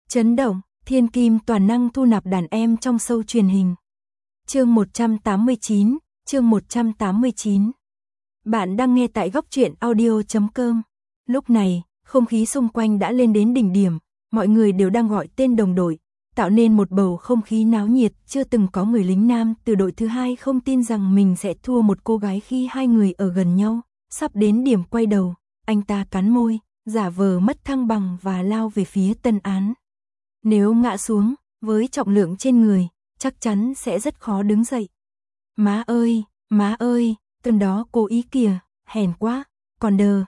Chấn động, thiên kim toàn năng thu nạp đàn em trong show truyền hình. Chương 189, chương 189. Bạn đang nghe tại góc truyện audio.com. Lúc này, không khí xung quanh đã lên đến đỉnh điểm, mọi người đều đang gọi tên đồng đội, tạo nên một bầu không khí náo nhiệt. Chưa từng có người lính nam từ đội thứ hai không tin rằng mình sẽ thua một cô gái khi hai người ở gần nhau. Sắp đến điểm quay đầu, anh ta cắn môi, giả vờ mất thăng bằng và lao về phía Tân Án. Nếu ngã xuống, với trọng lượng trên người, chắc chắn sẽ rất khó đứng dậy. Má ơi, tên đó cố ý kìa, hèn quá, còn đờ,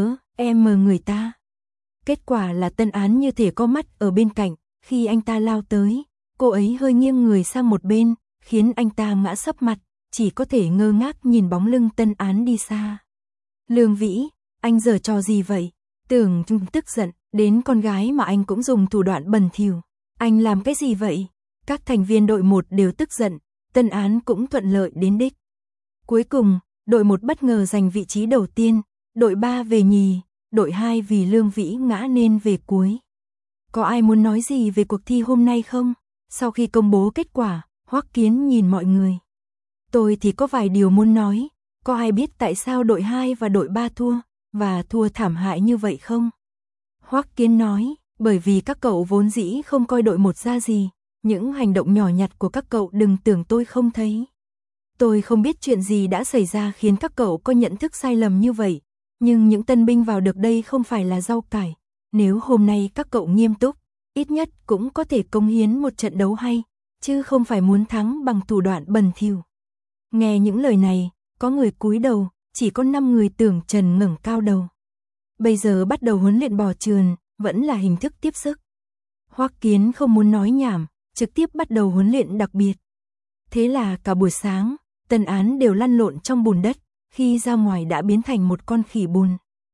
em mờ người ta. Kết quả là Tân Án như thể có mắt ở bên cạnh, khi anh ta lao tới, cô ấy hơi nghiêng người sang một bên, khiến anh ta ngã sấp mặt, chỉ có thể ngơ ngác nhìn bóng lưng Tân Án đi xa. Lương Vĩ, anh giở trò gì vậy? Tưởng tức giận, đến con gái mà anh cũng dùng thủ đoạn bẩn thỉu. Anh làm cái gì vậy? Các thành viên đội 1 đều tức giận, Tân Án cũng thuận lợi đến đích. Cuối cùng, đội 1 bất ngờ giành vị trí đầu tiên, đội 3 về nhì, đội 2 vì Lương Vĩ ngã nên về cuối. Có ai muốn nói gì về cuộc thi hôm nay không? Sau khi công bố kết quả, Hoắc Kiến nhìn mọi người. Tôi thì có vài điều muốn nói, có ai biết tại sao đội 2 và đội 3 thua, và thua thảm hại như vậy không? Hoắc Kiến nói, bởi vì các cậu vốn dĩ không coi đội 1 ra gì, những hành động nhỏ nhặt của các cậu đừng tưởng tôi không thấy. Tôi không biết chuyện gì đã xảy ra khiến các cậu có nhận thức sai lầm như vậy, nhưng những tân binh vào được đây không phải là rau cải. Nếu hôm nay các cậu nghiêm túc, ít nhất cũng có thể cống hiến một trận đấu hay, chứ không phải muốn thắng bằng thủ đoạn bẩn thỉu. Nghe những lời này, có người cúi đầu, chỉ có 5 người tưởng trần ngẩng cao đầu. Bây giờ bắt đầu huấn luyện bò trườn, vẫn là hình thức tiếp sức. Hoắc Kiến không muốn nói nhảm, trực tiếp bắt đầu huấn luyện đặc biệt. Thế là cả buổi sáng, Tân Án đều lăn lộn trong bùn đất, khi ra ngoài đã biến thành một con khỉ bùn.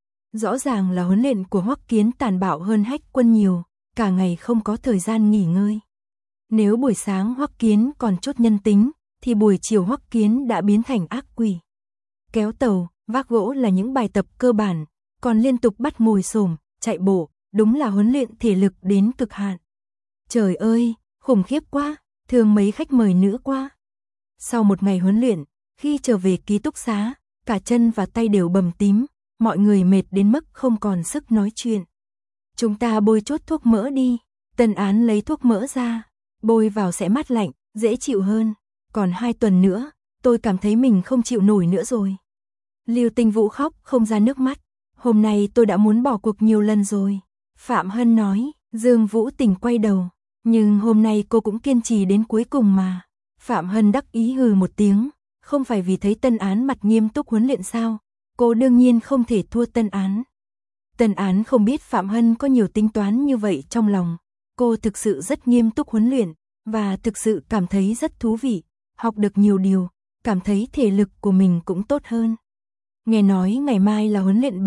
Rõ ràng là huấn luyện của Hoắc Kiến tàn bạo hơn Hách Quân nhiều, cả ngày không có thời gian nghỉ ngơi. Nếu buổi sáng Hoắc Kiến còn chút nhân tính, thì buổi chiều Hoắc Kiến đã biến thành ác quỷ. Kéo tàu, vác gỗ là những bài tập cơ bản, còn liên tục bắt ngồi xổm, chạy bộ, đúng là huấn luyện thể lực đến cực hạn. Trời ơi, khủng khiếp quá, thương mấy khách mời nữa quá. Sau một ngày huấn luyện, khi trở về ký túc xá, cả chân và tay đều bầm tím, mọi người mệt đến mức không còn sức nói chuyện. Chúng ta bôi chút thuốc mỡ đi. Tân Án lấy thuốc mỡ ra, bôi vào sẽ mát lạnh, dễ chịu hơn. Còn 2 tuần nữa, tôi cảm thấy mình không chịu nổi nữa rồi. Lưu Tinh Vũ khóc không ra nước mắt. Hôm nay tôi đã muốn bỏ cuộc nhiều lần rồi. Phạm Hân nói. Dương Vũ Tình quay đầu. Nhưng hôm nay cô cũng kiên trì đến cuối cùng mà. Phạm Hân đắc ý hừ một tiếng. Không phải vì thấy Tân Án mặt nghiêm túc huấn luyện sao? Cô đương nhiên không thể thua Tân Án. Tân Án không biết Phạm Hân có nhiều tính toán như vậy trong lòng. Cô thực sự rất nghiêm túc huấn luyện, và thực sự cảm thấy rất thú vị, học được nhiều điều, cảm thấy thể lực của mình cũng tốt hơn. Nghe nói ngày mai là huấn luyện B,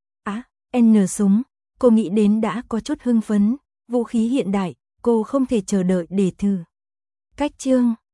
N súng, cô nghĩ đến đã có chút hưng phấn, vũ khí hiện đại, cô không thể chờ đợi để thử. Cách chương